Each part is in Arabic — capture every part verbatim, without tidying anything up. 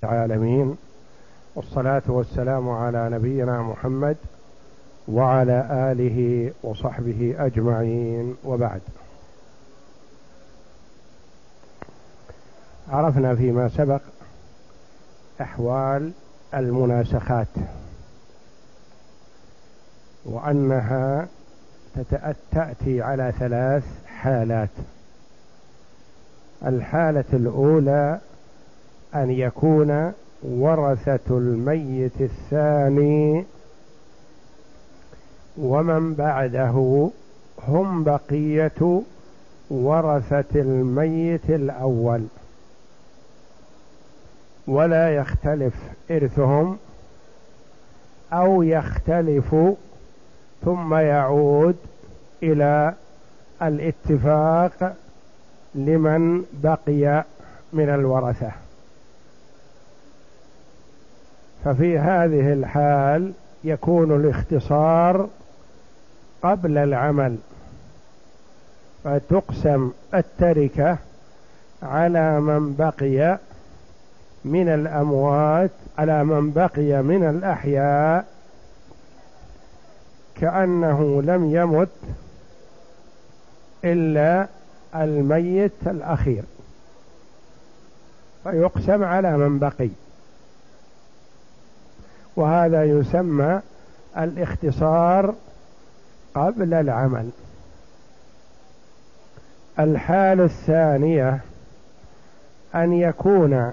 العالمين، والصلاة والسلام على نبينا محمد وعلى آله وصحبه أجمعين، وبعد. عرفنا فيما سبق أحوال المناسخات، وأنها تأتي على ثلاث حالات. الحالة الأولى أن يكون ورثة الميت الثاني ومن بعده هم بقية ورثة الميت الأول، ولا يختلف إرثهم أو يختلف ثم يعود إلى الاتفاق لمن بقي من الورثة. ففي هذه الحال يكون الاختصار قبل العمل، فتقسم التركة على من بقي من الأموات على من بقي من الأحياء كأنه لم يمت إلا الميت الأخير، فيقسم على من بقي، وهذا يسمى الاختصار قبل العمل. الحالة الثانية أن يكون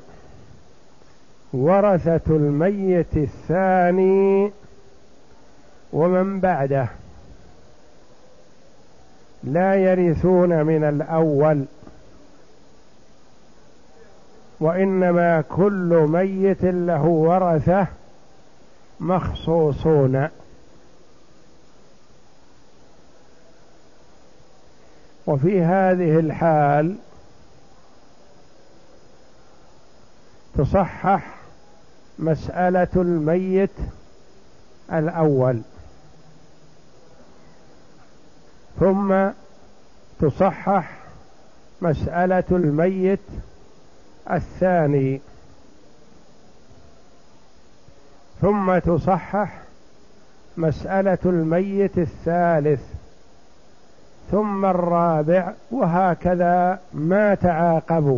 ورثة الميت الثاني ومن بعده لا يرثون من الأول، وإنما كل ميت له ورثة مخصوصون. وفي هذه الحال تصحح مسألة الميت الأول، ثم تصحح مسألة الميت الثاني، ثم تصحح مسألة الميت الثالث، ثم الرابع، وهكذا ما تعاقبوا.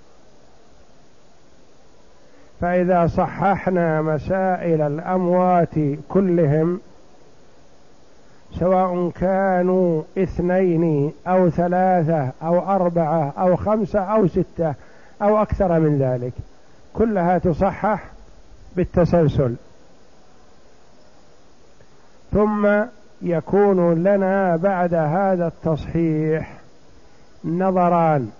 فإذا صححنا مسائل الأموات كلهم، سواء كانوا اثنين أو ثلاثة أو أربعة أو خمسة أو ستة أو أكثر من ذلك، كلها تصحح بالتسلسل. ثم يكون لنا بعد هذا التصحيح نظران.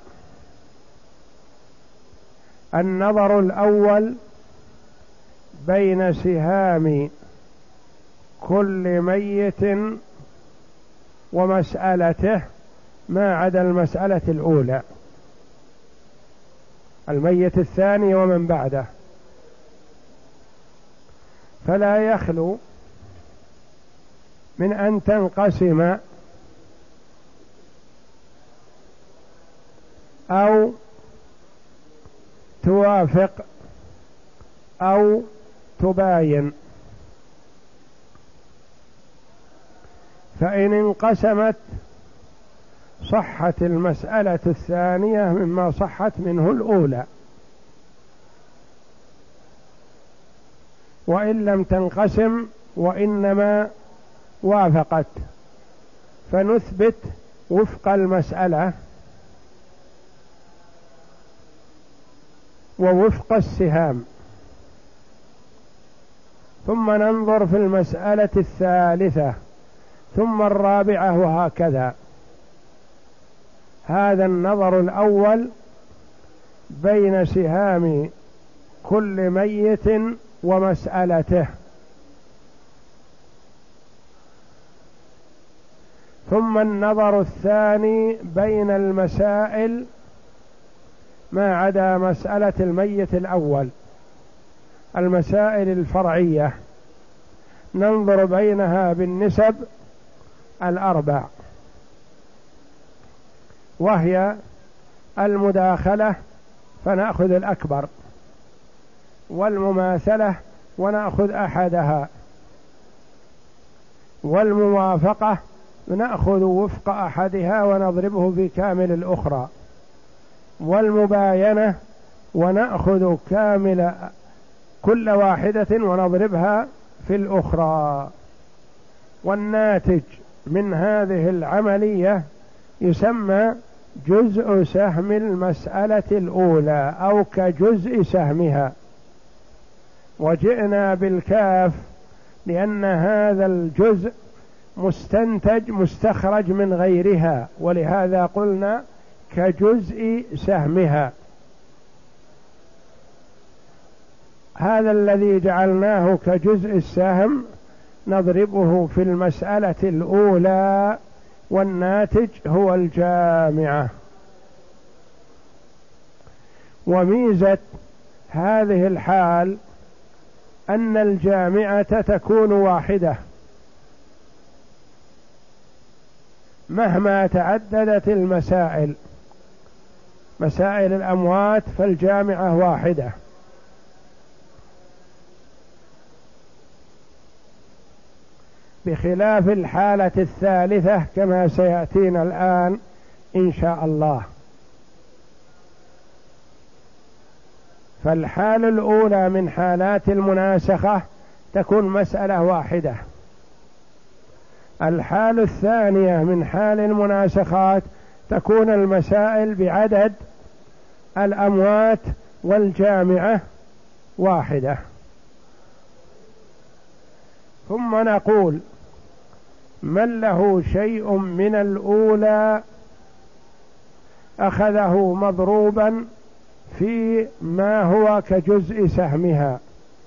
النظر الأول بين سهام كل ميت ومسألته ما عدا المسألة الأولى، الميت الثاني ومن بعده، فلا يخلو من أن تنقسم أو توافق أو تباين. فإن انقسمت صحت المسألة الثانية مما صحت منه الأولى، وإن لم تنقسم وإنما وافقت، فنثبت وفق المسألة ووفق السهام، ثم ننظر في المسألة الثالثة ثم الرابعة، وهكذا. هذا النظر الأول بين سهام كل ميت ومسألته. ثم النظر الثاني بين المسائل ما عدا مسألة الميت الأول، المسائل الفرعية، ننظر بينها بالنسب الأربع، وهي المداخلة فنأخذ الأكبر، والمماثلة ونأخذ أحدها، والموافقة نأخذ وفق أحدها ونضربه في كامل الأخرى، والمباينة ونأخذ كامل كل واحدة ونضربها في الأخرى. والناتج من هذه العملية يسمى جزء سهم المسألة الأولى أو كجزء سهمها. وجئنا بالكاف لأن هذا الجزء مستنتج مستخرج من غيرها، ولهذا قلنا كجزء سهمها. هذا الذي جعلناه كجزء السهم نضربه في المسألة الأولى، والناتج هو الجامعة. وميزة هذه الحال أن الجامعة تكون واحدة مهما تعددت المسائل. مسائل الأموات فالجامعة واحدة، بخلاف الحالة الثالثة كما سيأتينا الآن إن شاء الله. فالحالة الأولى من حالات المناسخة تكون مسألة واحدة. الحالة الثانية من حال المناسخات تكون المسائل بعدد الأموات والجامعة واحدة. ثم نقول من له شيء من الأولى أخذه مضروبا في ما هو كجزء سهمها،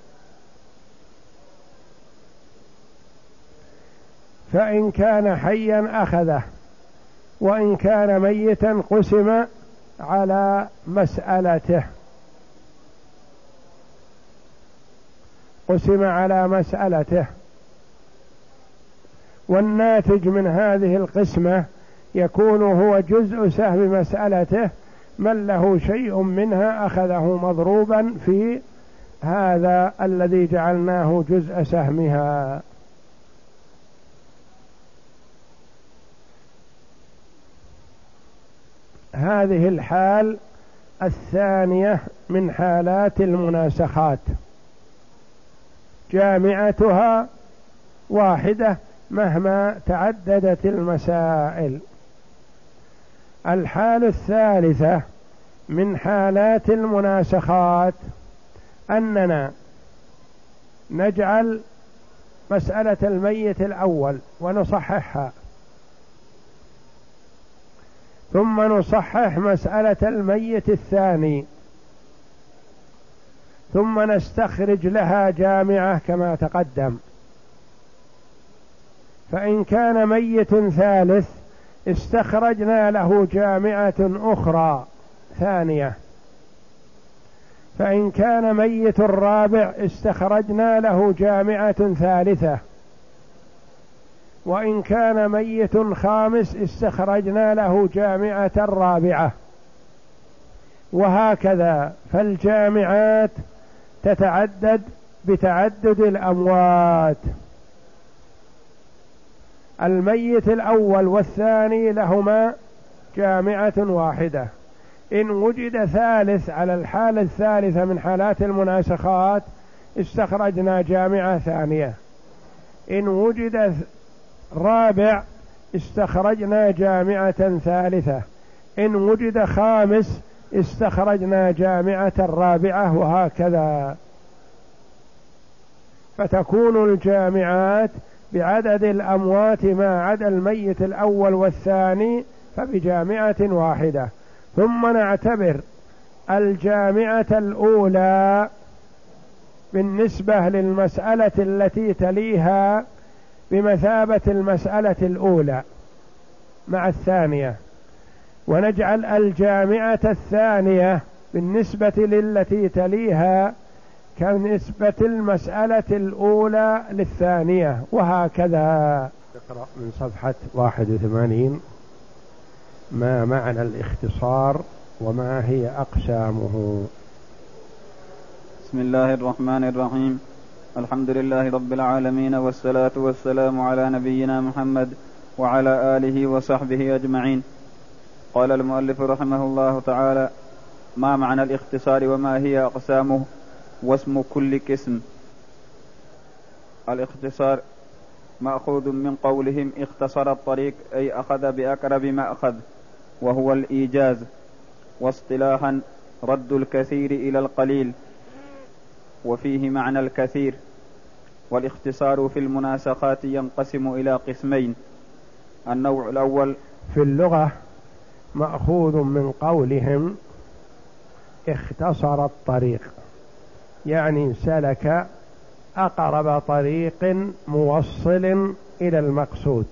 فإن كان حيا أخذه، وإن كان ميتا قسم على مسألته قسم على مسألته والناتج من هذه القسمة يكون هو جزء سهم مسألته. من له شيء منها أخذه مضروبا في هذا الذي جعلناه جزء سهمها. هذه الحال الثانية من حالات المناسخات، جامعتها واحدة مهما تعددت المسائل. الحالة الثالثة من حالات المناسخات أننا نجعل مسألة الميت الأول ونصححها، ثم نصحح مسألة الميت الثاني، ثم نستخرج لها جامعة كما تقدم. فإن كان ميت ثالث استخرجنا له جامعة أخرى ثانية، فإن كان ميت رابع استخرجنا له جامعة ثالثة، وإن كان ميت خامس استخرجنا له جامعة رابعة، وهكذا. فالجامعات تتعدد بتعدد الأموات. الميت الأول والثاني لهما جامعة واحدة. إن وجد ثالث على الحالة الثالثة من حالات المناسخات استخرجنا جامعة ثانية. إن وجد رابع استخرجنا جامعة ثالثة. إن وجد خامس استخرجنا جامعة رابعة، وهكذا. فتكون الجامعات بعدد الأموات ما عدا الميت الأول والثاني فبجامعة واحدة. ثم نعتبر الجامعة الأولى بالنسبة للمسألة التي تليها بمثابة المسألة الأولى مع الثانية، ونجعل الجامعة الثانية بالنسبة للتي تليها كنسبة المسألة الأولى للثانية، وهكذا. نقرأ من صفحة واحد وثمانين ما معنى الاختصار وما هي أقسامه. بسم بسم الله الرحمن الرحيم. الحمد لله رب العالمين، والصلاة والسلام على نبينا محمد وعلى آله وصحبه أجمعين. قال المؤلف رحمه الله تعالى: ما معنى الاختصار وما هي أقسامه واسم كل قسم؟ الاختصار مأخوذ من قولهم اختصر الطريق، أي أخذ بأقرب ما أخذ، وهو الإيجاز. واصطلاحا رد الكثير إلى القليل، وفيه معنى الكثير. والاختصار في المناسخات ينقسم إلى قسمين: النوع الأول في اللغة مأخوذ من قولهم اختصر الطريق، يعني سلك أقرب طريق موصل إلى المقصود.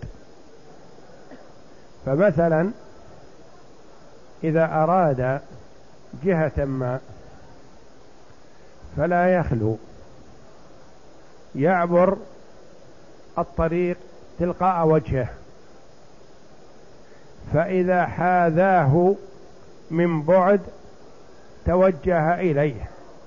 فمثلا إذا أراد جهة ما فلا يخلو يعبر الطريق تلقاء وجهه، فإذا حاذاه من بعد توجه إليه،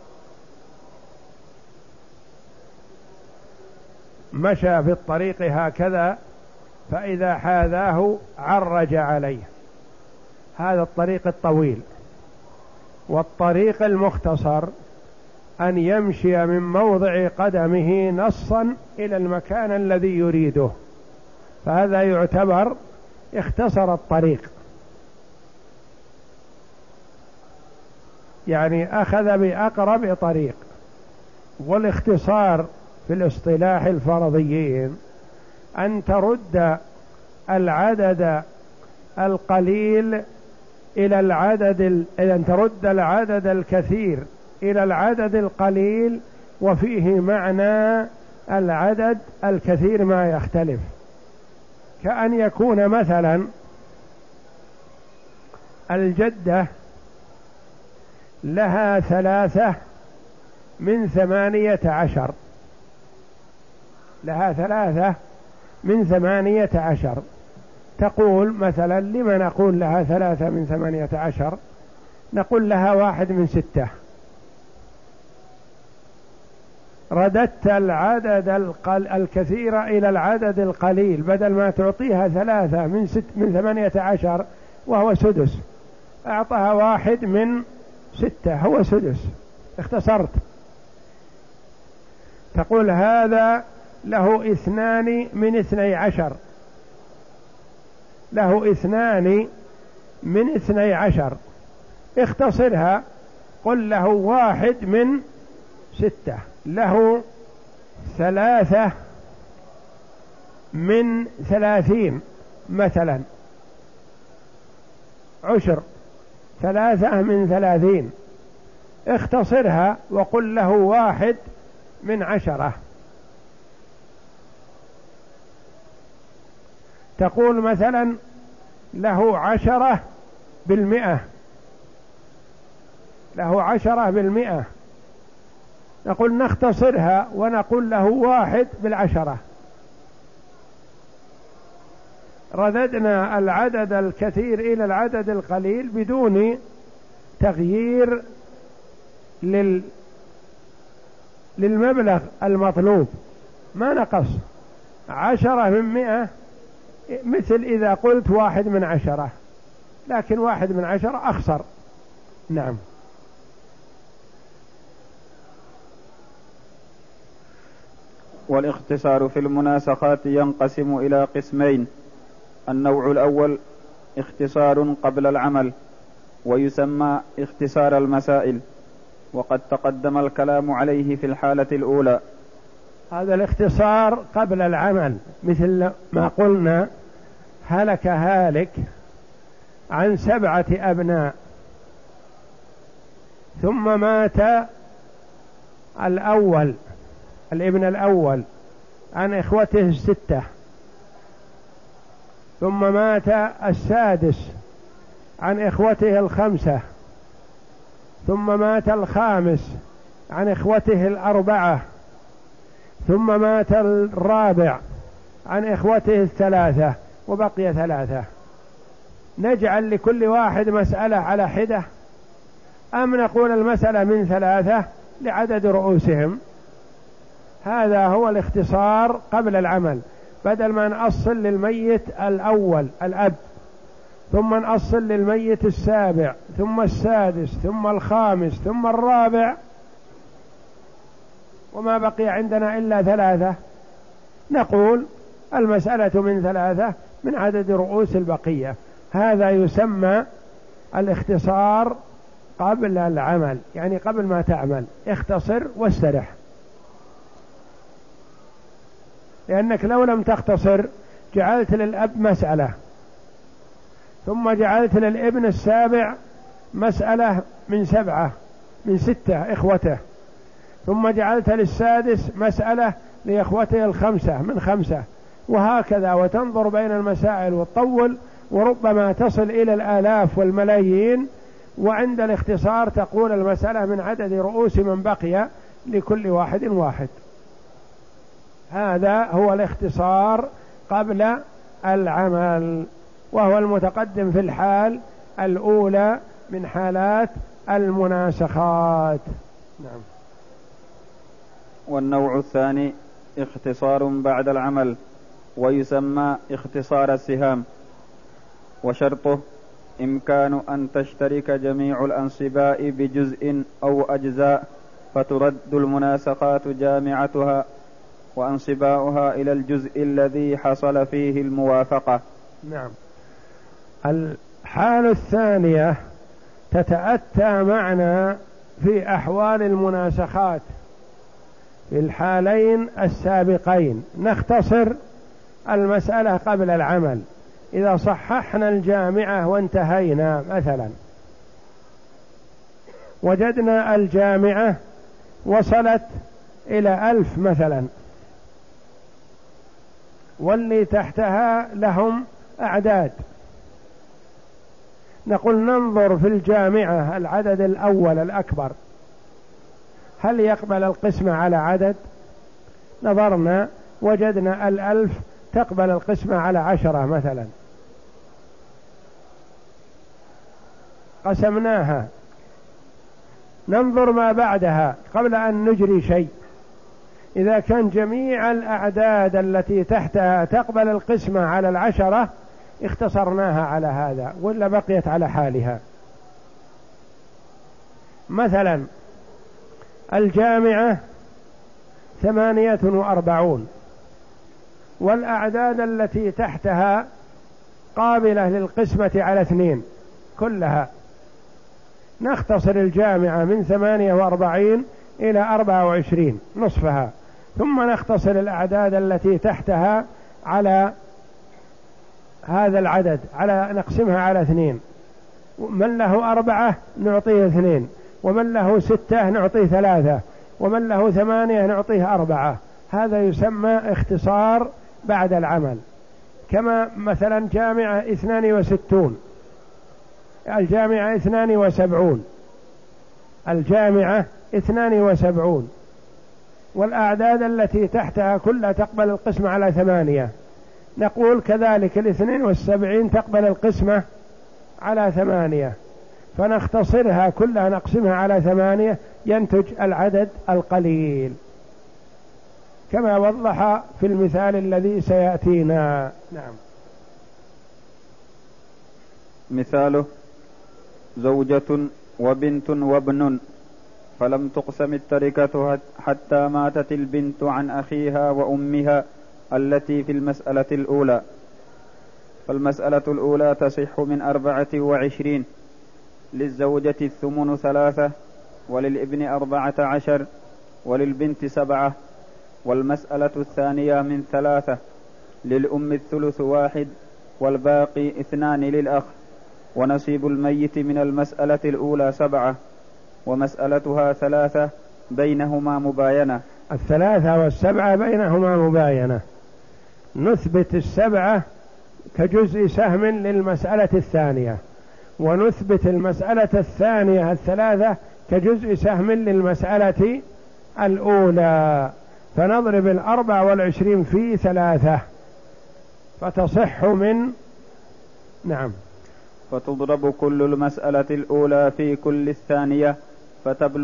مشى في الطريق هكذا، فإذا حاذاه عرج عليه. هذا الطريق الطويل. والطريق المختصر أن يمشي من موضع قدمه نصا إلى المكان الذي يريده، فهذا يعتبر اختصر الطريق، يعني أخذ بأقرب طريق. والاختصار في الاصطلاح الفرضيين أن ترد العدد القليل إلى العدد أن ترد العدد الكثير إلى العدد القليل، وفيه معنى العدد الكثير ما يختلف. كأن يكون مثلا الجدة لها ثلاثة من ثمانية عشر، لها ثلاثة من ثمانية عشر. تقول مثلا: لما نقول لها ثلاثة من ثمانية عشر؟ نقول لها واحد من ستة. رددت العدد القل... الكثير إلى العدد القليل، بدل ما تعطيها ثلاثة من, ست... من ثمانية عشر وهو سدس، أعطها واحد من ستة هو سدس، اختصرت. تقول هذا له اثنان من اثني عشر، له اثنان من اثني عشر، اختصرها، قل له واحد من ستة، له ثلاثة من ثلاثين مثلا، عشر، ثلاثة من ثلاثين، اختصرها وقل له واحد من عشرة. تقول مثلا له عشرة بالمئة، له عشرة بالمئة، نقول نختصرها ونقول له واحد بالعشرة. رددنا العدد الكثير إلى العدد القليل بدون تغيير لل... للمبلغ المطلوب، ما نقص. عشرة من مئة مثل إذا قلت واحد من عشرة، لكن واحد من عشرة أخسر. نعم. والاختصار في المناسخات ينقسم إلى قسمين: النوع الأول اختصار قبل العمل، ويسمى اختصار المسائل، وقد تقدم الكلام عليه في الحالة الأولى. هذا الاختصار قبل العمل، مثل ما قلنا: هلك هالك عن سبعة أبناء، ثم مات الأول، الابن الأول، عن إخوته الستة، ثم مات السادس عن إخوته الخمسة، ثم مات الخامس عن إخوته الأربعة، ثم مات الرابع عن إخوته الثلاثة، وبقي ثلاثة. نجعل لكل واحد مسألة على حدة، أم نقول المسألة من ثلاثة لعدد رؤوسهم. هذا هو الاختصار قبل العمل، بدل ما نأصل للميت الأول الأب، ثم نأصل للميت السابع، ثم السادس، ثم الخامس، ثم الرابع، وما بقي عندنا إلا ثلاثة، نقول المسألة من ثلاثة من عدد رؤوس البقية. هذا يسمى الاختصار قبل العمل، يعني قبل ما تعمل اختصر واسترح، لأنك لو لم تختصر جعلت للأب مسألة، ثم جعلت للابن السابع مسألة من سبعة من ستة إخوته، ثم جعلت للسادس مسألة لإخوته الخمسة من خمسة، وهكذا، وتنظر بين المسائل وتطول، وربما تصل إلى الآلاف والملايين. وعند الاختصار تقول المسألة من عدد رؤوس من بقي لكل واحد واحد. هذا هو الاختصار قبل العمل، وهو المتقدم في الحال الأولى من حالات المناسخات. نعم. والنوع الثاني اختصار بعد العمل، ويسمى اختصار السهام، وشرطه إمكان أن تشترك جميع الأنصباء بجزء أو أجزاء، فترد المناسخات جامعتها وأنصباؤها إلى الجزء الذي حصل فيه الموافقة. نعم. الحالة الثانية تتأتى معنا في أحوال المناسخات في الحالين السابقين. نختصر المسألة قبل العمل. إذا صححنا الجامعة وانتهينا مثلا، وجدنا الجامعة وصلت إلى ألف مثلا، واللي تحتها لهم أعداد، نقول ننظر في الجامعة العدد الأول الأكبر هل يقبل القسمة على عدد؟ نظرنا وجدنا الألف تقبل القسمة على عشرة مثلا، قسمناها. ننظر ما بعدها قبل أن نجري شيء، إذا كان جميع الأعداد التي تحتها تقبل القسمة على العشرة اختصرناها على هذا، ولا بقيت على حالها. مثلا الجامعة ثمانية وأربعون، والأعداد التي تحتها قابلة للقسمة على اثنين كلها، نختصر الجامعة من ثمانية وأربعين إلى أربعة وعشرين نصفها، ثم نختصر الأعداد التي تحتها على هذا العدد، على نقسمها على اثنين، من له أربعة نعطيه اثنين، ومن له ستة نعطيه ثلاثة، ومن له ثمانية نعطيه أربعة. هذا يسمى اختصار بعد العمل. كما مثلا جامعة اثنان وستون، الجامعة اثنان وسبعون، الجامعة اثنان وسبعون، والأعداد التي تحتها كلها تقبل القسمة على ثمانية، نقول كذلك الاثنين والسبعين تقبل القسمة على ثمانية، فنختصرها كلها نقسمها على ثمانية، ينتج العدد القليل كما وضح في المثال الذي سيأتينا. نعم. مثاله زوجة وبنت وابن، فلم تقسم التركة حتى ماتت البنت عن أخيها وأمها التي في المسألة الأولى، فالمسألة الأولى تصح من أربعة وعشرين، للزوجة الثمن ثلاثة، وللابن أربعة عشر، وللبنت سبعة. والمسألة الثانية من ثلاثة، للأم الثلث واحد، والباقي اثنان للأخ. ونصيب الميت من المسألة الأولى سبعة، ومسألتها ثلاثة بينهما مباينة. الثلاثة والسبعة بينهما مباينة. نثبت السبعة كجزء سهم للمسألة الثانية، ونثبت المسألة الثانية الثلاثة كجزء سهم للمسألة الأولى، فنضرب الأربع والعشرين في ثلاثة فتصح من نعم فتضرب كل المسألة الأولى في كل الثانية، فتبلغ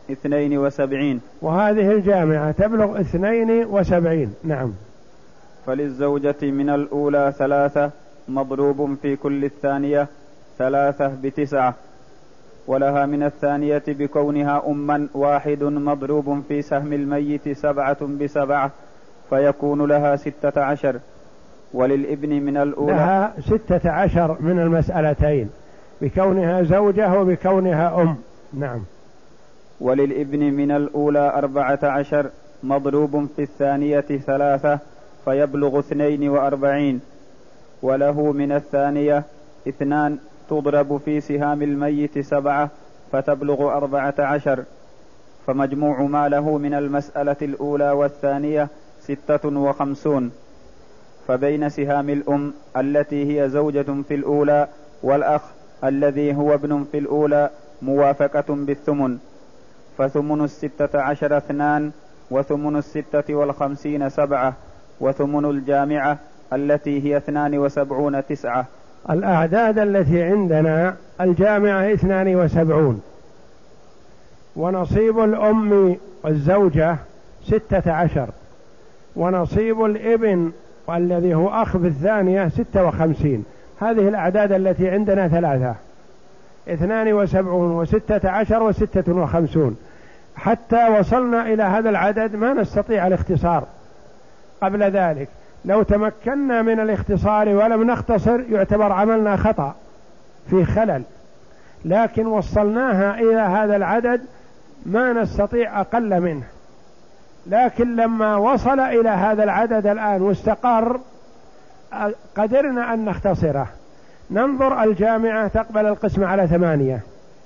اثنين وسبعين. وهذه الجامعة تبلغ اثنين وسبعين. نعم. فللزوجة من الأولى ثلاثة مضروب في كل الثانية ثلاثة بتسعة، ولها من الثانية بكونها أما واحد مضروب في سهم الميت سبعة بسبعة فيكون لها ستة عشر. وللابن من الأولى لها ستة عشر من المسألتين بكونها زوجة وبكونها أم. نعم. وللابن من الأولى أربعة عشر مضروب في الثانية ثلاثة فيبلغ اثنين وأربعين. وله من الثانية اثنان تضرب في سهام الميت سبعة فتبلغ أربعة عشر، فمجموع ما له من المسألة الأولى والثانية ستة وخمسون. فبين سهام الأم التي هي زوجة في الأولى والأخ الذي هو ابن في الأولى موافقة بالثمن، فثمن الستة عشر اثنان، وثمن الستة والخمسين سبعة، وثمن الجامعة التي هي اثنان وسبعون تسعة. الأعداد التي عندنا الجامعة اثنان وسبعون، ونصيب الأم والزوجة ستة عشر، ونصيب الابن والذي هو أخ في الثانية ستة وخمسين. هذه الأعداد التي عندنا ثلاثة: اثنان وسبعون وستة عشر وستة وخمسون. حتى وصلنا إلى هذا العدد ما نستطيع الاختصار. قبل ذلك لو تمكنا من الاختصار ولم نختصر يعتبر عملنا خطأ في خلل، لكن وصلناها إلى هذا العدد ما نستطيع أقل منه. لكن لما وصل إلى هذا العدد الآن واستقر قدرنا أن نختصره. ننظر: الجامعة تقبل القسم على ثمانية،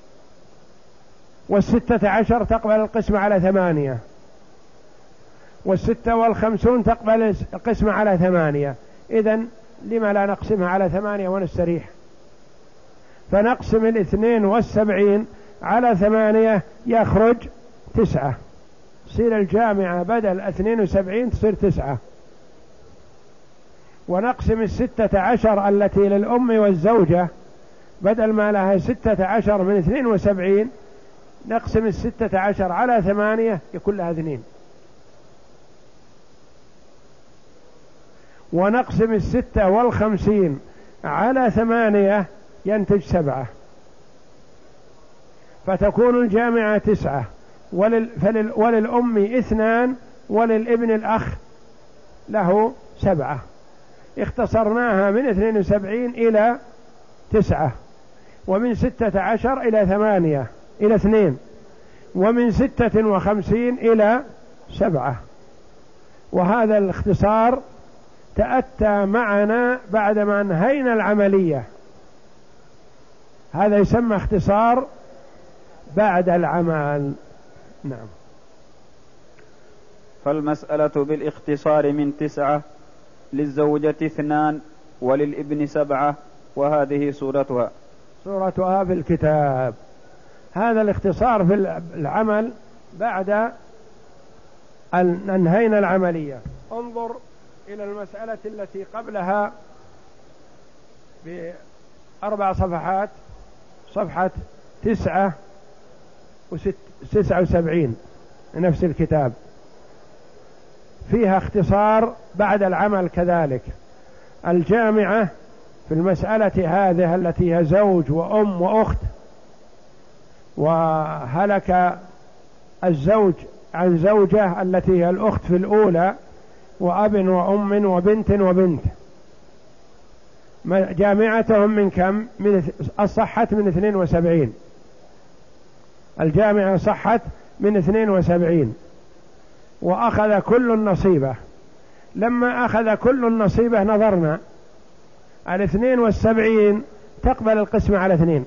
والستة عشر تقبل القسم على ثمانية، والستة والخمسون تقبل القسم على ثمانية. إذن لما لا نقسمها على ثمانية ونستريح؟ فنقسم الاثنين والسبعين على ثمانية يخرج تسعة، تصير الجامعة بدل اثنين وسبعين تصير تسعة. ونقسم الستة عشر التي للأم والزوجة بدل ما لها ستة عشر من اثنين وسبعين نقسم الستة عشر على ثمانية يكون لها اثنين. ونقسم الستة والخمسين على ثمانية ينتج سبعة، فتكون الجامعة تسعة، ولل... فلل... وللأم اثنان، وللابن الأخ له سبعة. اختصرناها من اثنين وسبعين إلى تسعة، ومن ستة عشر إلى ثمانية إلى اثنين، ومن ستة وخمسين إلى سبعة. وهذا الاختصار تأتى معنا بعدما انهينا العملية، هذا يسمى اختصار بعد العمل. نعم. فالمسألة بالاختصار من تسعة، للزوجة اثنان، وللابن سبعة، وهذه صورتها صورتها في الكتاب. هذا الاختصار في العمل بعد أن انهينا العملية. انظر إلى المسألة التي قبلها بأربع صفحات، صفحة تسعة وست تسعة وسبعين نفس الكتاب، فيها اختصار بعد العمل كذلك. الجامعة في المسألة هذه التي هي زوج وأم وأخت، وهلك الزوج عن زوجة التي هي الأخت في الأولى، وأب وأم وبنت وبنت، جامعتهم من كم؟ من الصحة من اثنين وسبعين. الجامعة صحت من اثنين وسبعين، وأخذ كل النصيبة. لما أخذ كل النصيبة نظرنا: الاثنين والسبعين تقبل القسم على اثنين،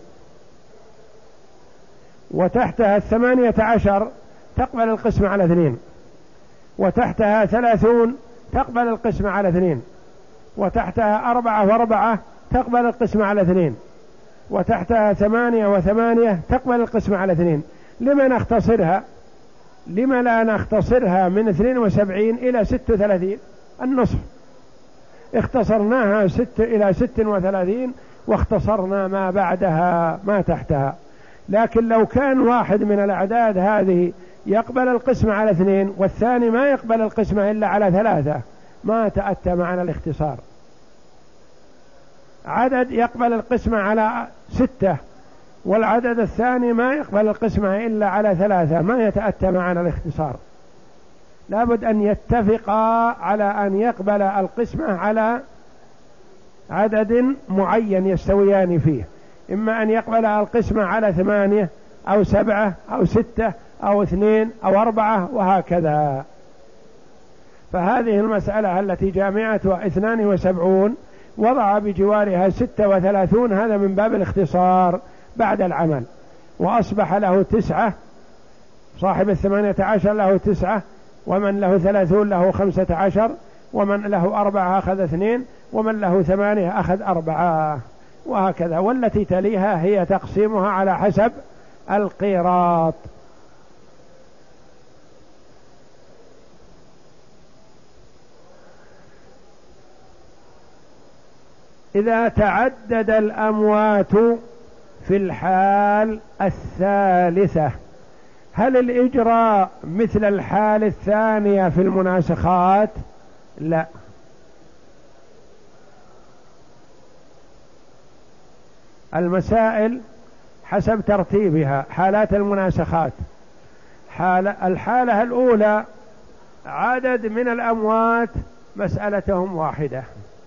وتحتها الثمانية عشر تقبل القسم على اثنين، وتحتها ثلاثون تقبل القسم على اثنين، وتحتها أربعة وأربعة تقبل القسم على اثنين، وتحتها ثمانية وثمانية تقبل القسم على اثنين. لما نختصرها؟ لما لا نختصرها من اثنين وسبعين إلى ست وثلاثين النصف؟ اختصرناها ست إلى ست وثلاثين، واختصرنا ما بعدها ما تحتها. لكن لو كان واحد من الأعداد هذه يقبل القسمة على اثنين والثاني ما يقبل القسمة إلا على ثلاثة ما تأتى معنا الاختصار. عدد يقبل القسمة على ستة والعدد الثاني ما يقبل القسمة إلا على ثلاثة ما يتأتى معنا الاختصار. لابد أن يتفقا على أن يقبل القسمة على عدد معين يستويان فيه، إما أن يقبل القسمة على ثمانية أو سبعة أو ستة أو اثنين أو أربعة وهكذا. فهذه المسألة التي جامعتها اثنان وسبعون وضع بجوارها ستة وثلاثون، هذا من باب الاختصار بعد العمل، وأصبح له تسعة، صاحب الثمانية عشر له تسعة، ومن له ثلاثون له خمسة عشر، ومن له أربعة أخذ اثنين، ومن له ثمانية أخذ أربعة، وهكذا. والتي تليها هي تقسيمها على حسب القيراط. إذا تعدد الأموات في الحال الثالثة هل الإجراء مثل الحال الثانية في المناسخات؟ لا. المسائل حسب ترتيبها. حالات المناسخات: حالة الحالة الأولى عدد من الأموات مسألتهم واحدة.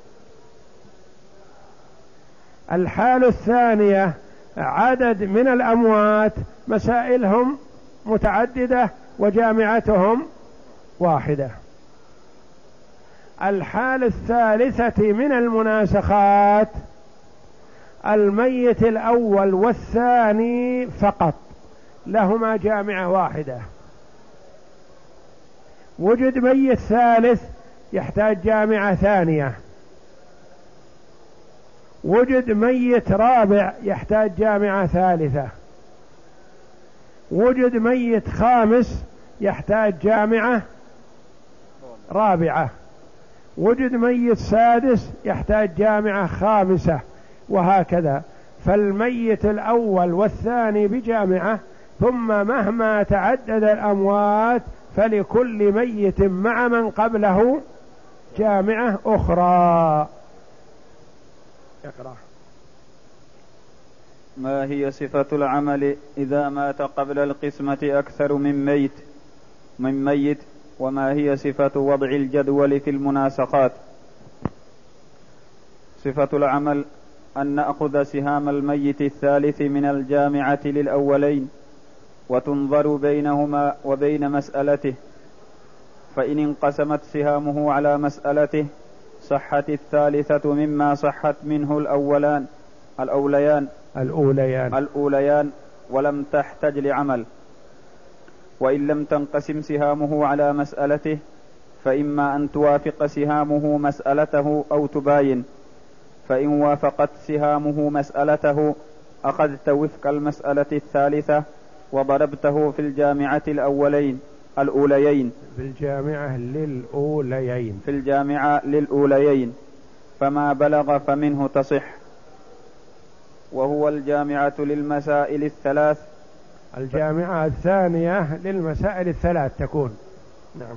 الحالة الثانية عدد من الأموات مسائلهم متعددة وجامعتهم واحدة. الحالة الثالثة من المناسخات الميت الأول والثاني فقط لهما جامعة واحدة. وجد ميت ثالث يحتاج جامعة ثانية، وجد ميت رابع يحتاج جامعة ثالثة، وجد ميت خامس يحتاج جامعة رابعة، وجد ميت سادس يحتاج جامعة خامسة، وهكذا. فالميت الأول والثاني بجامعة، ثم مهما تعدد الأموات فلكل ميت مع من قبله جامعة أخرى. اقرأ. ما هي صفة العمل إذا مات قبل القسمة أكثر من ميت من ميت وما هي صفة وضع الجدول في المناسخات؟ صفة العمل أن نأخذ سهام الميت الثالث من الجامعة للأولين وتنظر بينهما وبين مسألته، فإن انقسمت سهامه على مسألته صحت الثالثة مما صحت منه الأولان الأوليان الأوليان الأوليان ولم تحتج لعمل. وإن لم تنقسم سهامه على مسألته فإما أن توافق سهامه مسألته أو تباين، فإن وافقت سهامه مسألته أخذت وفق المسألة الثالثة وضربته في الجامعة الأولين الأوليين في الجامعة للأوليين في الجامعة للأوليين فما بلغ فمنه تصح، وهو الجامعة للمسائل الثلاث. الجامعة الثانية للمسائل الثلاث تكون. نعم.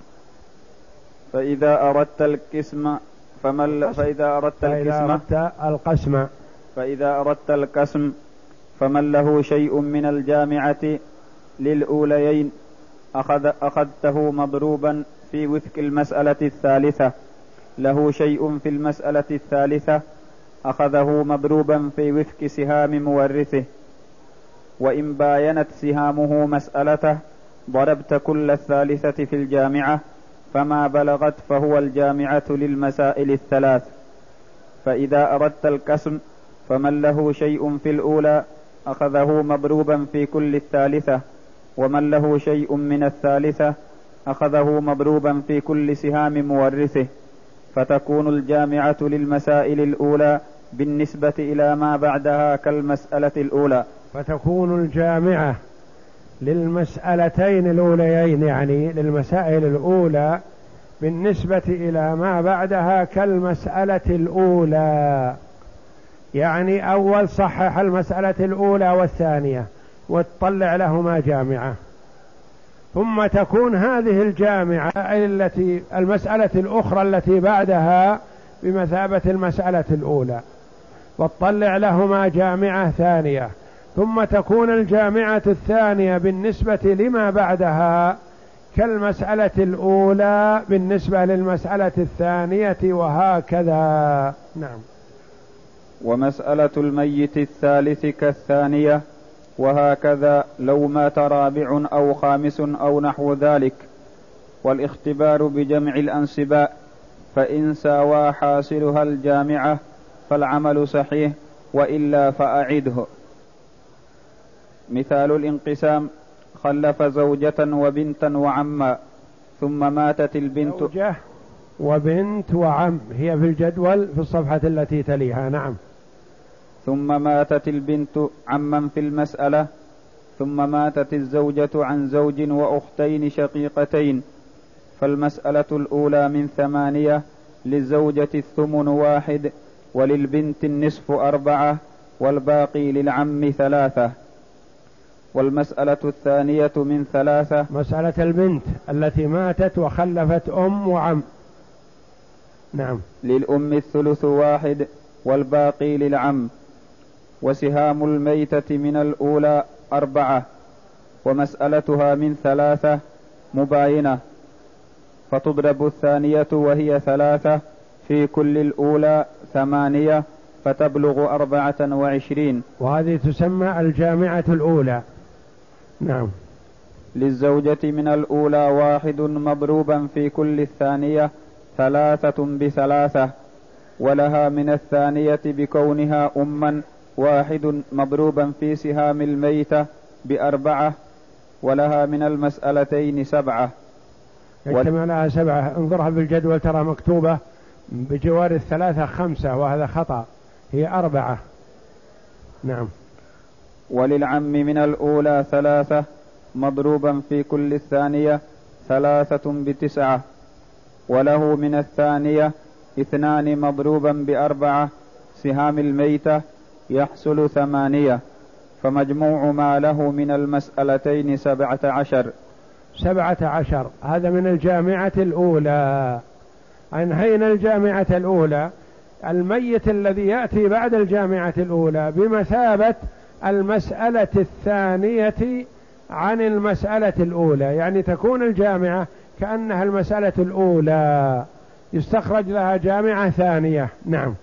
فإذا أردت القسم فمن فإذا أردت فإذا أردت القسم فإذا أردت القسم فمن له شيء من الجامعة للأوليين أخذ أخذته مضروبا في وفق المسألة الثالثة، له شيء في المسألة الثالثة أخذه مضروبا في وفق سهام مورثه. وإن باينت سهامه مسألته ضربت كل الثالثة في الجامعة، فما بلغت فهو الجامعة للمسائل الثلاث. فإذا أردت القسم فمن له شيء في الأولى أخذه مضروبا في كل الثالثة، ومن له شيء من الثالثة أخذه مضروبا في كل سهام مورثه، فتكون الجامعة للمسائل الأولى بالنسبة إلى ما بعدها كالمسألة الأولى. فتكون الجامعة للمسألتين الأوليين يعني للمسائل الأولى بالنسبة إلى ما بعدها كالمسألة الأولى، يعني أول صحح المسألة الأولى والثانية وتطلع لهما جامعة، ثم تكون هذه الجامعة التي المسألة الأخرى التي بعدها بمثابة المسألة الأولى، وتطلع لهما جامعة ثانية، ثم تكون الجامعة الثانية بالنسبة لما بعدها كالمسألة الأولى بالنسبة للمسألة الثانية، وهكذا. نعم. ومسألة الميت الثالث كالثانية، وهكذا لو مات رابع أو خامس أو نحو ذلك. والاختبار بجمع الأنسباء، فإن ساوى حاصلها الجامعة فالعمل صحيح، وإلا فأعده. مثال الانقسام: خلف زوجة وبنتا وعما، ثم ماتت البنت. زوجة وبنت وعم هي في الجدول في الصفحة التي تليها. نعم. ثم ماتت البنت عما في المسألة، ثم ماتت الزوجة عن زوج وأختين شقيقتين، فالمسألة الأولى من ثمانية، للزوجة الثمن واحد، وللبنت النصف أربعة، والباقي للعم ثلاثة. والمسألة الثانية من ثلاثة، مسألة البنت التي ماتت وخلفت أم وعم. نعم. للأم الثلث واحد، والباقي للعم. وسهام الميتة من الأولى أربعة، ومسألتها من ثلاثة مباينة، فتضرب الثانية وهي ثلاثة في كل الأولى ثمانية، فتبلغ أربعة وعشرين، وهذه تسمى الجامعة الأولى. نعم. للزوجة من الأولى واحد مضروبا في كل الثانية ثلاثة بثلاثة، ولها من الثانية بكونها أما واحد مضروبا في سهام الميتة بأربعة، ولها من المسألتين سبعة. يجتمع لها سبعة. انظرها بالجدول ترى مكتوبة بجوار الثلاثة خمسة، وهذا خطأ، هي أربعة. نعم. وللعم من الأولى ثلاثة مضروبا في كل الثانية ثلاثة بتسعة، وله من الثانية اثنان مضروبا بأربعة سهام الميتة يحصل ثمانية، فمجموع ما له من المسألتين سبعة عشر. سبعة عشر هذا من الجامعة الأولى. أنهينا الجامعة الأولى. الميت الذي يأتي بعد الجامعة الأولى بمثابة المسألة الثانية عن المسألة الأولى، يعني تكون الجامعة كأنها المسألة الأولى، يستخرج لها جامعة ثانية. نعم.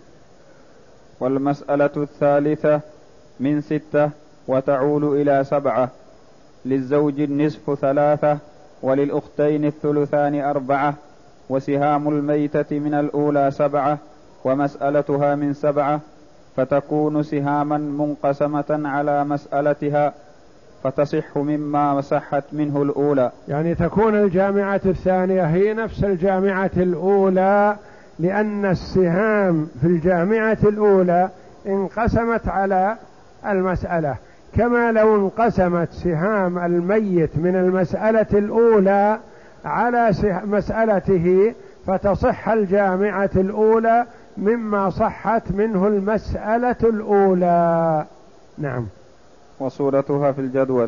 والمسألة الثالثة من ستة وتعول إلى سبعة، للزوج النصف ثلاثة، وللأختين الثلثان أربعة، وسهام الميتة من الأولى سبعة، ومسألتها من سبعة، فتكون سهاما منقسمة على مسألتها، فتصح مما صحت منه الأولى. يعني تكون الجامعة الثانية هي نفس الجامعة الأولى، لأن السهام في الجامعة الأولى انقسمت على المسألة، كما لو انقسمت سهام الميت من المسألة الأولى على مسألته، فتصح الجامعة الأولى مما صحت منه المسألة الأولى. نعم. وصورتها في الجدول.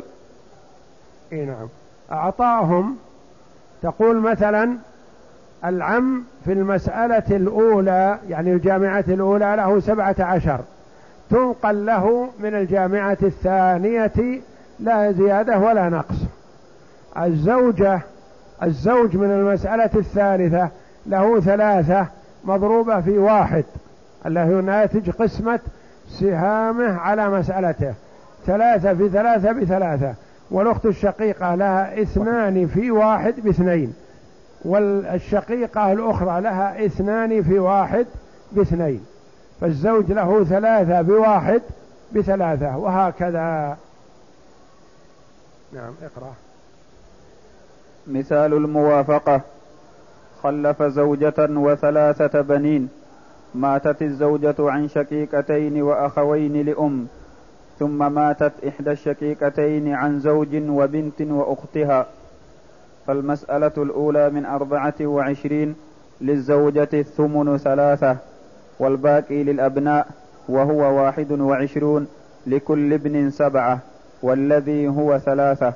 إيه نعم. أعطاهم تقول مثلا العم في المسألة الأولى، يعني الجامعة الأولى له سبعة عشر، تنقل له من الجامعة الثانية لا زيادة ولا نقص. الزوجة الزوج من المسألة الثالثة له ثلاثة مضروبة في واحد، اللي هو ناتج قسمة سهامه على مسألته، ثلاثة في ثلاثة بثلاثة. والأخت الشقيقة لها اثنان في واحد باثنين، والشقيقة الأخرى لها اثنان في واحد باثنين، فالزوج له ثلاثة بواحد بثلاثة، وهكذا. نعم. اقرأ. مثال الموافقة: خلف زوجة وثلاثة بنين، ماتت الزوجة عن شقيقتين وأخوين لأم، ثم ماتت إحدى الشقيقتين عن زوج وبنت وأختها، فالمسألة الأولى من أربعة وعشرين، للزوجة الثمن ثلاثة، والباقي للأبناء، وهو واحد وعشرون، لكل ابن سبعة، والذي هو ثلاثة.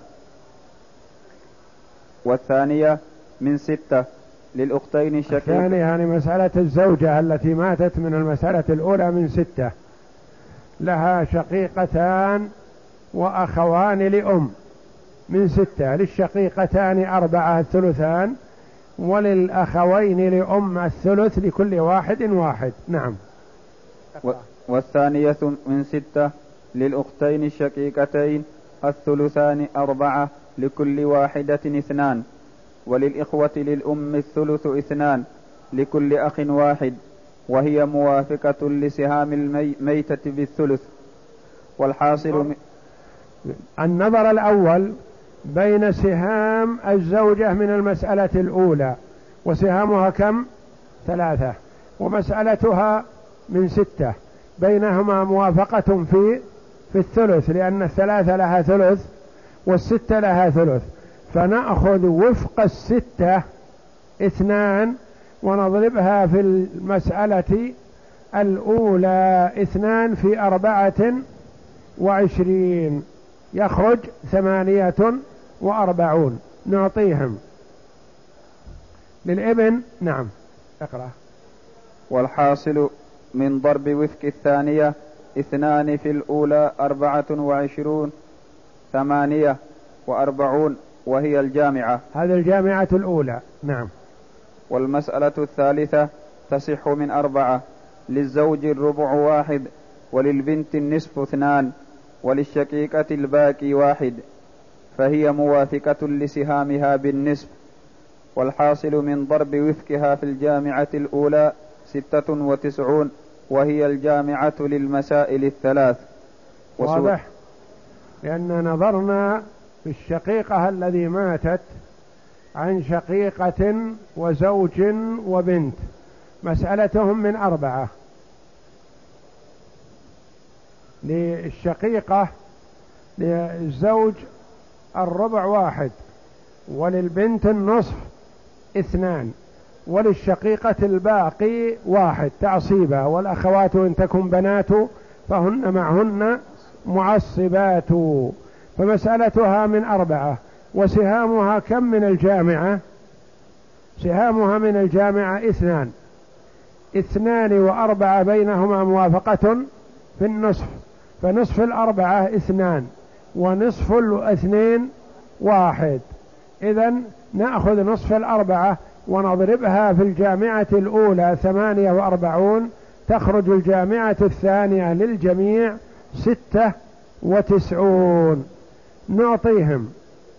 والثانية من ستة للأختين الشقيقة. الثانية يعني مسألة الزوجة التي ماتت من المسألة الأولى من ستة، لها شقيقتان وأخوان لأم من ستة، للشقيقتان أربعة الثلثان، وللأخوين لأم الثلث، لكل واحد واحد. نعم. والثانية من ستة للأختين الشقيقتين الثلثان أربعة، لكل واحدة اثنان، وللإخوة للأم الثلث اثنان، لكل أخ واحد، وهي موافقة لسهام الميتة بالثلث. والحاصل م... النظر الأول بين سهام الزوجة من المسألة الأولى، وسهامها كم؟ ثلاثة، ومسألتها من ستة، بينهما موافقة في في الثلث، لأن الثلاثة لها ثلث والستة لها ثلث، فنأخذ وفق الستة اثنان ونضربها في المسألة الأولى اثنان في أربعة وعشرين، يخرج ثمانية وأربعون، نعطيهم للابن. نعم اقرأ. والحاصل من ضرب وفق الثانية اثنان في الأولى أربعة وعشرون، ثمانية وأربعون، وهي الجامعة. هذه الجامعة الأولى. نعم. والمسألة الثالثة تصح من أربعة، للزوج الربع واحد، وللبنت النصف اثنان، وللشقيقة الباقي واحد، فهي موافقة لسهامها بالنصف. والحاصل من ضرب وفقها في الجامعة الأولى ستة وتسعون، وهي الجامعة للمسائل الثلاث. واضح؟ لأن نظرنا في الشقيقة الذي ماتت عن شقيقة وزوج وبنت، مسألتهم من أربعة. للشقيقة للزوج الربع واحد، وللبنت النصف اثنان، وللشقيقة الباقي واحد تعصيبا، والأخوات إن تكن بنات فهن معهن معصبات، فمسألتها من أربعة. وسهامها كم من الجامعة؟ سهامها من الجامعة اثنان، اثنان وأربعة بينهما موافقة في النصف، فنصف الأربعة اثنان، ونصف الاثنين واحد. إذن نأخذ نصف الأربعة ونضربها في الجامعة الأولى ثمانية وأربعون، تخرج الجامعة الثانية للجميع ستة وتسعون. نعطيهم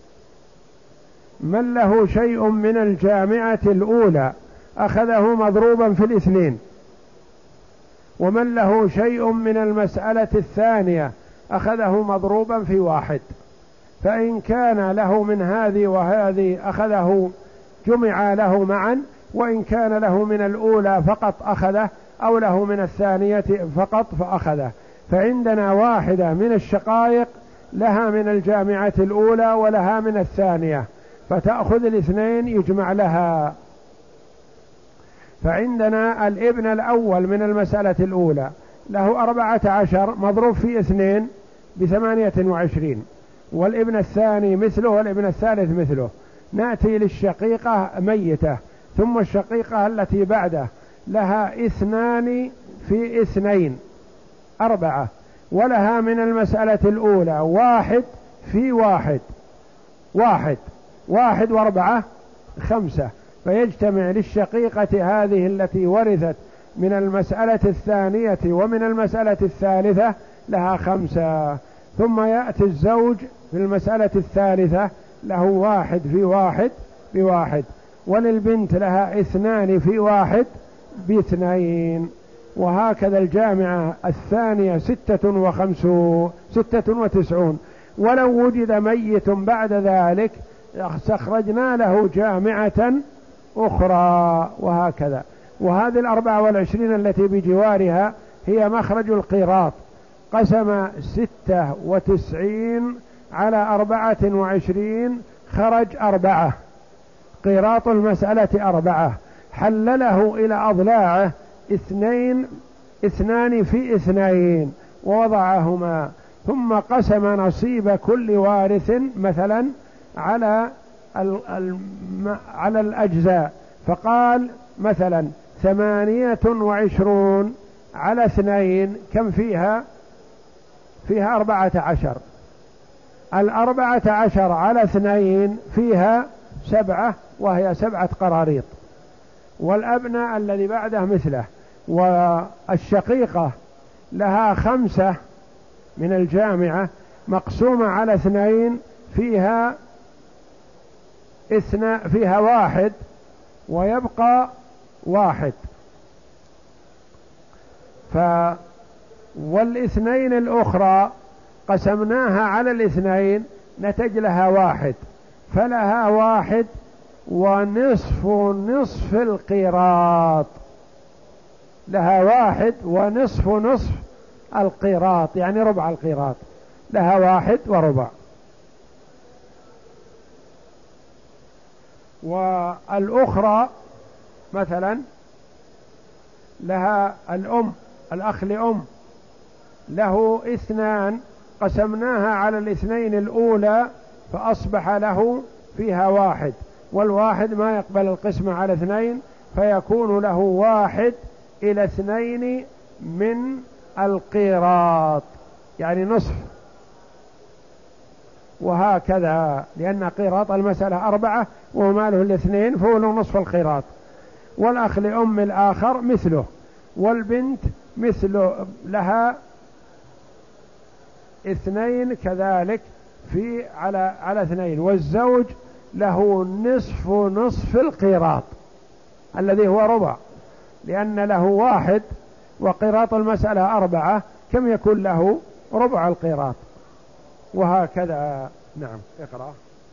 من له شيء من الجامعة الأولى أخذه مضروبا في الاثنين، ومن له شيء من المسألة الثانية أخذه مضروبا في واحد. فإن كان له من هذه وهذه أخذه جمع له معا، وإن كان له من الأولى فقط أخذه، أو له من الثانية فقط فأخذه. فعندنا واحدة من الشقائق لها من الجامعة الأولى ولها من الثانية، فتأخذ الاثنين يجمع لها. فعندنا الابن الأول من المسألة الأولى له أربعة عشر مضروب في اثنين بثمانية وعشرين، والابن الثاني مثله والابن الثالث مثله. نأتي للشقيقة ميتة، ثم الشقيقة التي بعده لها اثنان في اثنين أربعة، ولها من المسألة الأولى واحد في واحد، واحد واحد واربعة خمسة، فيجتمع للشقيقة هذه التي ورثت من المسألة الثانية ومن المسألة الثالثة لها خمسة. ثم يأتي الزوج في المسألة الثالثة له واحد في واحد بواحد، وللبنت لها اثنان في واحد باثنين، وهكذا الجامعة الثانية ستة وخمسون ستة وتسعون. ولو وجد ميت بعد ذلك استخرجنا له جامعة أخرى، وهكذا. وهذه الأربعة والعشرين التي بجوارها هي مخرج القيراط، قسم ستة وتسعين على أربعة وعشرين خرج أربعة، قيراط المسألة أربعة، حلله إلى أضلاعه اثنين اثنان في اثنين ووضعهما، ثم قسم نصيب كل وارث مثلا على على الأجزاء، فقال مثلا ثمانية وعشرون على اثنين كم فيها؟ فيها أربعة عشر. الأربعة عشر على اثنين فيها سبعة، وهي سبعة قراريط. والأبناء الذي بعده مثله. والشقيقة لها خمسة من الجامعة مقسومة على اثنين فيها اثنى فيها واحد، ويبقى واحد. ف والاثنين الأخرى قسمناها على الاثنين نتج لها واحد، فلها واحد ونصف نصف القيراط. لها واحد ونصف نصف القيراط، يعني ربع القيراط. لها واحد وربع. والأخرى مثلا لها الأم، الأخ لأم له اثنان قسمناها على الاثنين الأولى فأصبح له فيها واحد، والواحد ما يقبل القسمة على اثنين، فيكون له واحد إلى اثنين من القيراط، يعني نصف. وهكذا، لأن قيراط المسألة أربعة وماله الاثنين فهو نصف القيراط. والأخ لأم الآخر مثله. والبنت مثله لها اثنين كذلك في على على اثنين. والزوج له نصف نصف القيراط الذي هو ربع، لأن له واحد وقيراط المسألة أربعة، كم يكون له؟ ربع القيراط. وهكذا. نعم، اقرأ.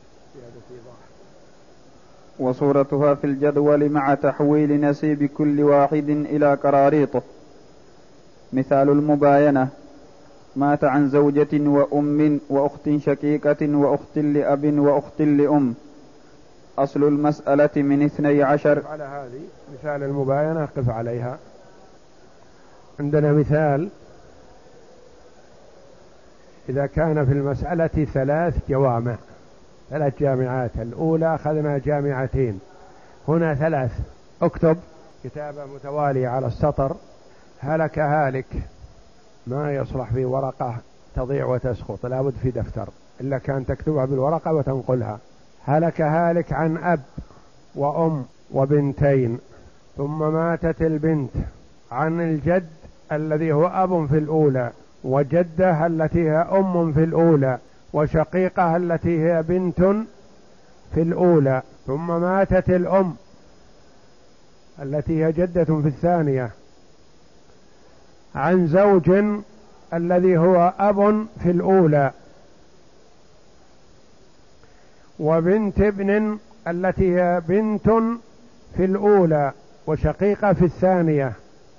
وصورتها في الجدول مع تحويل نسيب كل واحد إلى قراريطه. مثال المباينة: مات عن زوجة وأم وأخت شقيقة وأخت لأب وأخت لأم. أصل المسألة من اثني عشر. على هذه مثال المباينة قف عليها. عندنا مثال: إذا كان في المسألة ثلاث جوامع، ثلاث جامعات، الأولى أخذنا جامعتين، هنا ثلاث. اكتب كتابة متوالية على السطر: هلك هالك. ما يصلح في ورقة تضيع وتسقط، لابد في دفتر، إلا كان تكتبها بالورقة وتنقلها. هلك هالك عن أب وأم وبنتين، ثم ماتت البنت عن الجد الذي هو أب في الأولى، وجدة التي هي أم في الأولى، وشقيقة التي هي بنت في الأولى، ثم ماتت الأم التي هي جدة في الثانية عن زوج الذي هو أب في الأولى، وبنت ابن التي هي بنت في الأولى وشقيقة في الثانية،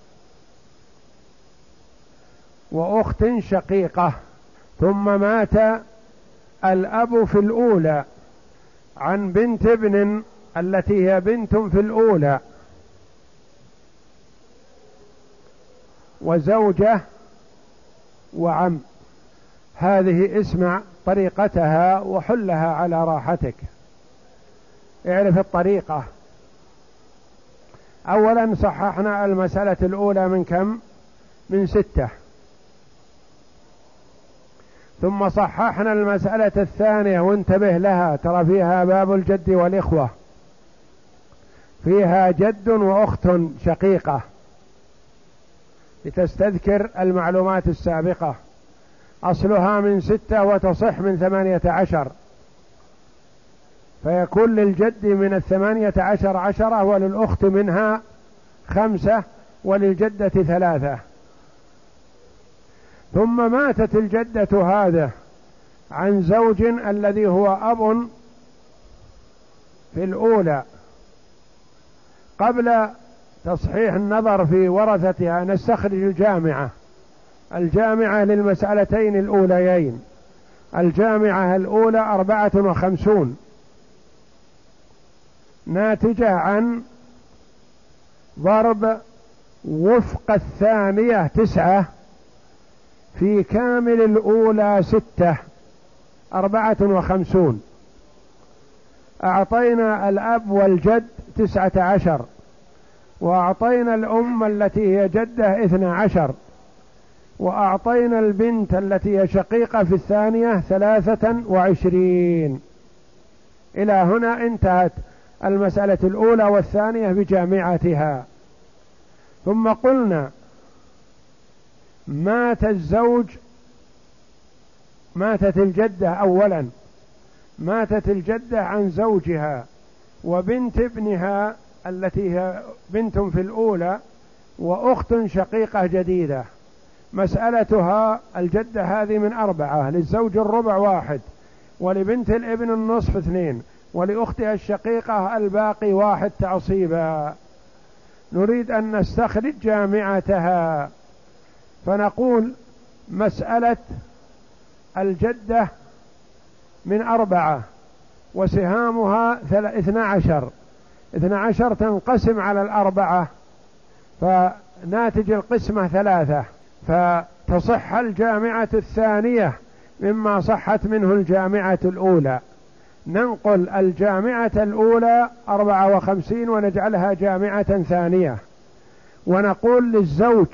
وأخت شقيقة. ثم مات الأب في الأولى عن بنت ابن التي هي بنت في الأولى، وزوجة وعم. هذه اسمع طريقتها وحلها على راحتك. اعرف الطريقة. أولا صححنا المسألة الأولى من كم؟ من ستة. ثم صححنا المسألة الثانية، وانتبه لها، ترى فيها باب الجد والإخوة، فيها جد وأخت شقيقة، لتستذكر المعلومات السابقة. أصلها من ستة وتصح من ثمانية عشر، فيكون للجد من الثمانية عشر عشرة، وللأخت منها خمسة، وللجدة ثلاثة. ثم ماتت الجدة هذا عن زوج الذي هو أب في الأولى. قبل تصحيح النظر في ورثتها نستخرج الجامعة. الجامعة للمسألتين الأوليين: الجامعة الأولى أربعة وخمسون، ناتجة عن ضرب وفق الثانية تسعة، في كامل الأولى ستة، أربعة وخمسون. أعطينا الأب والجد تسعة عشر، وأعطينا الأم التي هي جدة اثنى عشر، وأعطينا البنت التي هي شقيقة في الثانية ثلاثة وعشرين. إلى هنا انتهت المسألة الأولى والثانية بجامعتها. ثم قلنا مات الزوج، ماتت الجدة أولا، ماتت الجدة عن زوجها وبنت ابنها التي هي بنت في الأولى وأخت شقيقة جديدة. مسألتها الجدة هذه من أربعة، للزوج الربع واحد، ولبنت الابن النصف اثنين، ولأختها الشقيقة الباقي واحد تعصيبا. نريد أن نستخرج جامعتها، فنقول مسألة الجدة من أربعة وسهامها اثنى عشر، اثنى عشر تنقسم على الأربعة فناتج القسمة ثلاثة، فتصح الجامعة الثانية مما صحت منه الجامعة الأولى. ننقل الجامعة الأولى أربعة وخمسين ونجعلها جامعة ثانية، ونقول للزوج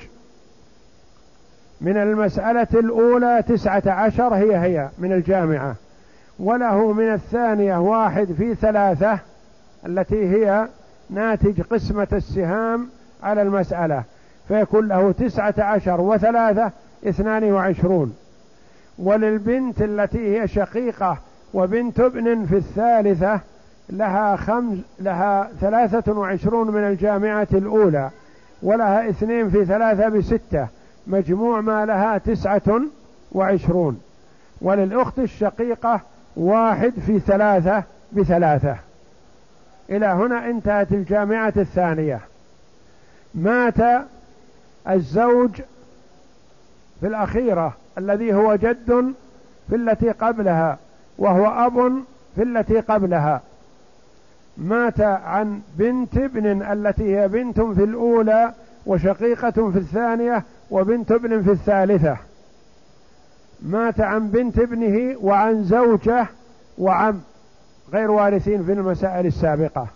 من المسألة الأولى تسعة عشر هي هي من الجامعة، وله من الثانية واحد في ثلاثة التي هي ناتج قسمة السهام على المسألة، فيكون له تسعة عشر وثلاثة اثنان وعشرون. وللبنت التي هي شقيقة وبنت ابن في الثالثة لها خمس لها ثلاثة وعشرون من الجامعة الأولى، ولها اثنين في ثلاثة بستة، مجموع ما لها تسعة وعشرون. وللأخت الشقيقة واحد في ثلاثة بثلاثة. إلى هنا انتهت الجامعة الثانية. مات الزوج في الأخيرة الذي هو جد في التي قبلها وهو أب في التي قبلها، مات عن بنت ابن التي هي بنت في الأولى وشقيقة في الثانية وبنت ابن في الثالثة، مات عن بنت ابنه وعن زوجه وعم غير وارثين في المسائل السابقة.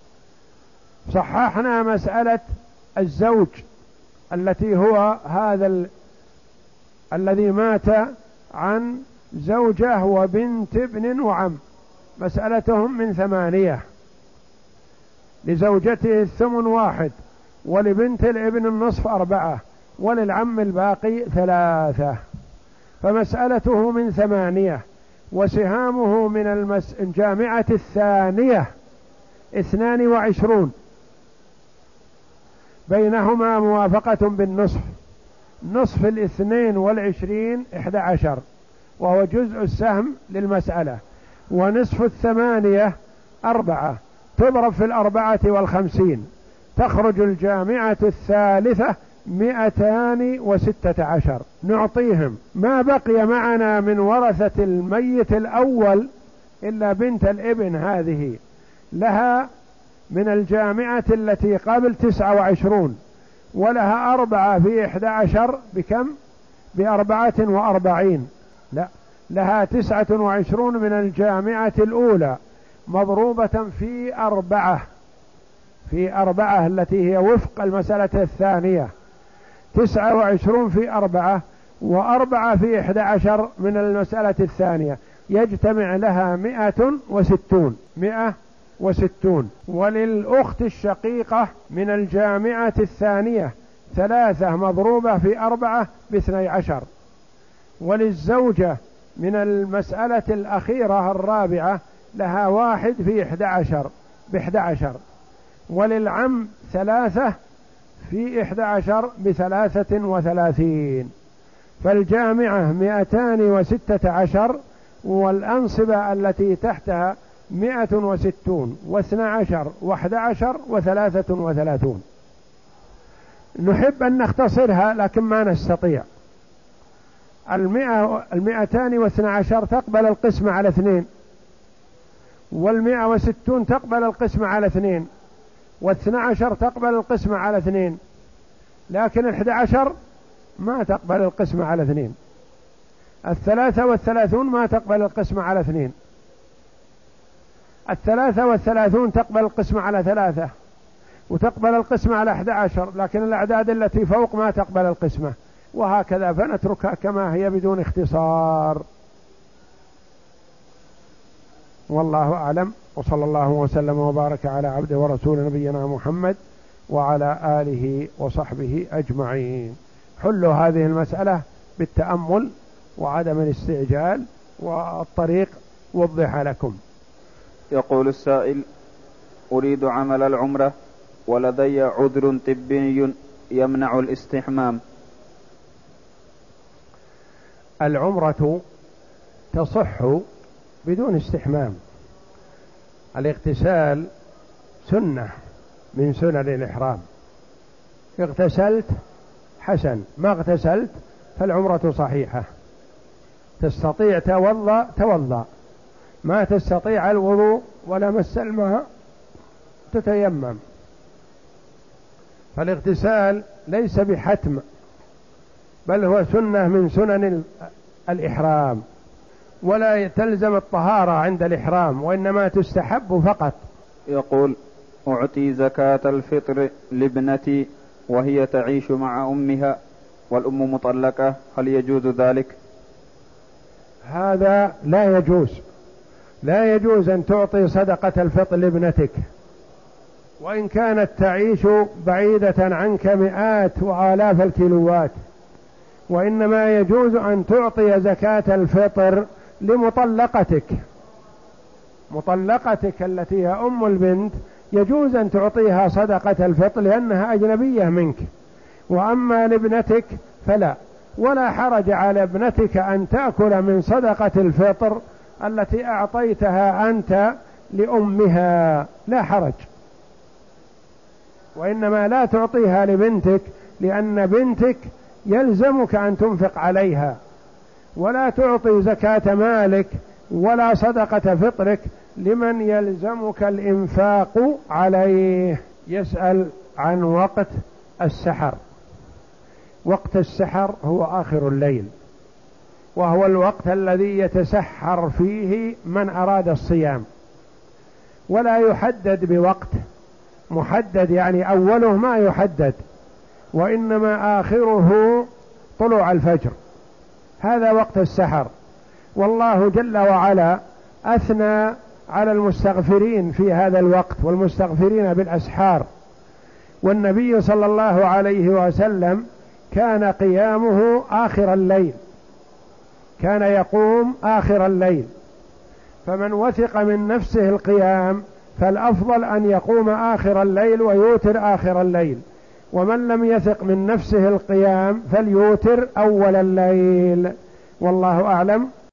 صححنا مسألة الزوج التي هو هذا ال... الذي مات عن زوجه وبنت ابن وعم، مسألتهم من ثمانية، لزوجته الثمن واحد، ولبنت الابن النصف أربعة، وللعم الباقي ثلاثة، فمسألته من ثمانية. وسهامه من المس... الجامعة الثانية اثنان وعشرون، بينهما موافقة بالنصف، نصف الاثنين والعشرين احدى عشر وهو جزء السهم للمسألة، ونصف الثمانية أربعة، تضرب في الأربعة والخمسين، تخرج الجامعة الثالثة مئتان وستة عشر. نعطيهم ما بقي معنا من ورثة الميت الأول إلا بنت الابن، هذه لها من الجامعة التي قبل تسعة وعشرون، ولها أربعة في إحدى عشر بكم؟ بأربعة وأربعين. لا، لها تسعة وعشرون من الجامعة الأولى مضروبة في أربعة، في أربعة التي هي وفق المسألة الثانية، تسعة وعشرون في أربعة، وأربعة في إحدى عشر من المسألة الثانية، يجتمع لها مئة وستون، مئة وستون. وللأخت الشقيقة من الجامعة الثانية ثلاثة مضروبة في أربعة باثني عشر. وللزوجة من المسألة الأخيرة الرابعة لها واحد في إحدى عشر بإحدى عشر. وللعم ثلاثة في إحدى عشر بثلاثة وثلاثين، فالجامعة مئتان وستة عشر، والأنصبة التي تحتها مئة وستون واثنى عشر واحدى عشر وثلاثة وثلاثون. نحب أن نختصرها لكن ما نستطيع. المئة المئتان واثنى عشر تقبل القسمة على اثنين، والمئة وستون تقبل القسمة على اثنين، واثنى عشر تقبل القسمة على اثنين، لكن الأحد عشر ما تقبل القسمة على اثنين، الثلاثة والثلاثون ما تقبل القسمة على اثنين، الثلاثة والثلاثون تقبل القسمة على ثلاثة، وتقبل القسمة على أحد عشر، لكن الأعداد التي فوق ما تقبل القسمة، وهكذا، فنتركها كما هي بدون اختصار. والله أعلم، وصلى الله وسلم وبارك على عبده ورسول نبينا محمد وعلى آله وصحبه أجمعين. حلوا هذه المسألة بالتأمل وعدم الاستعجال، والطريق وضح لكم. يقول السائل: أريد عمل العمرة ولدي عذر طبي يمنع الاستحمام. العمرة تصح بدون استحمام، الاغتسال سنة من سنن الإحرام، اغتسلت حسن، ما اغتسلت فالعمرة صحيحة، تستطيع توضأ توضأ، ما تستطيع الوضوء ولا مس الماء تتيمم. فالاغتسال ليس بحتم، بل هو سنة من سنن الإحرام، ولا تلزم الطهارة عند الإحرام، وإنما تستحب فقط. يقول: أعطي زكاة الفطر لابنتي وهي تعيش مع أمها والأم مطلقة، هل يجوز ذلك؟ هذا لا يجوز، لا يجوز أن تعطي صدقة الفطر لابنتك وإن كانت تعيش بعيدة عنك مئات وآلاف الكيلوات، وإنما يجوز أن تعطي زكاة الفطر لمطلقتك، مطلقتك التي هي أم البنت يجوز أن تعطيها صدقة الفطر لأنها أجنبية منك، وأما لابنتك فلا، ولا حرج على ابنتك أن تأكل من صدقة الفطر التي أعطيتها أنت لأمها، لا حرج، وإنما لا تعطيها لبنتك لأن بنتك يلزمك أن تنفق عليها، ولا تعطي زكاة مالك ولا صدقة فطرك لمن يلزمك الإنفاق عليه. يسأل عن وقت السحر. وقت السحر هو آخر الليل، وهو الوقت الذي يتسحر فيه من أراد الصيام، ولا يحدد بوقت محدد، يعني أوله ما يحدد، وإنما آخره طلوع الفجر، هذا وقت السحر. والله جل وعلا أثنى على المستغفرين في هذا الوقت، والمستغفرين بالأسحار، والنبي صلى الله عليه وسلم كان قيامه آخر الليل، كان يقوم آخر الليل، فمن وثق من نفسه القيام فالأفضل أن يقوم آخر الليل ويوتر آخر الليل، ومن لم يثق من نفسه القيام فليوتر أول الليل. والله أعلم.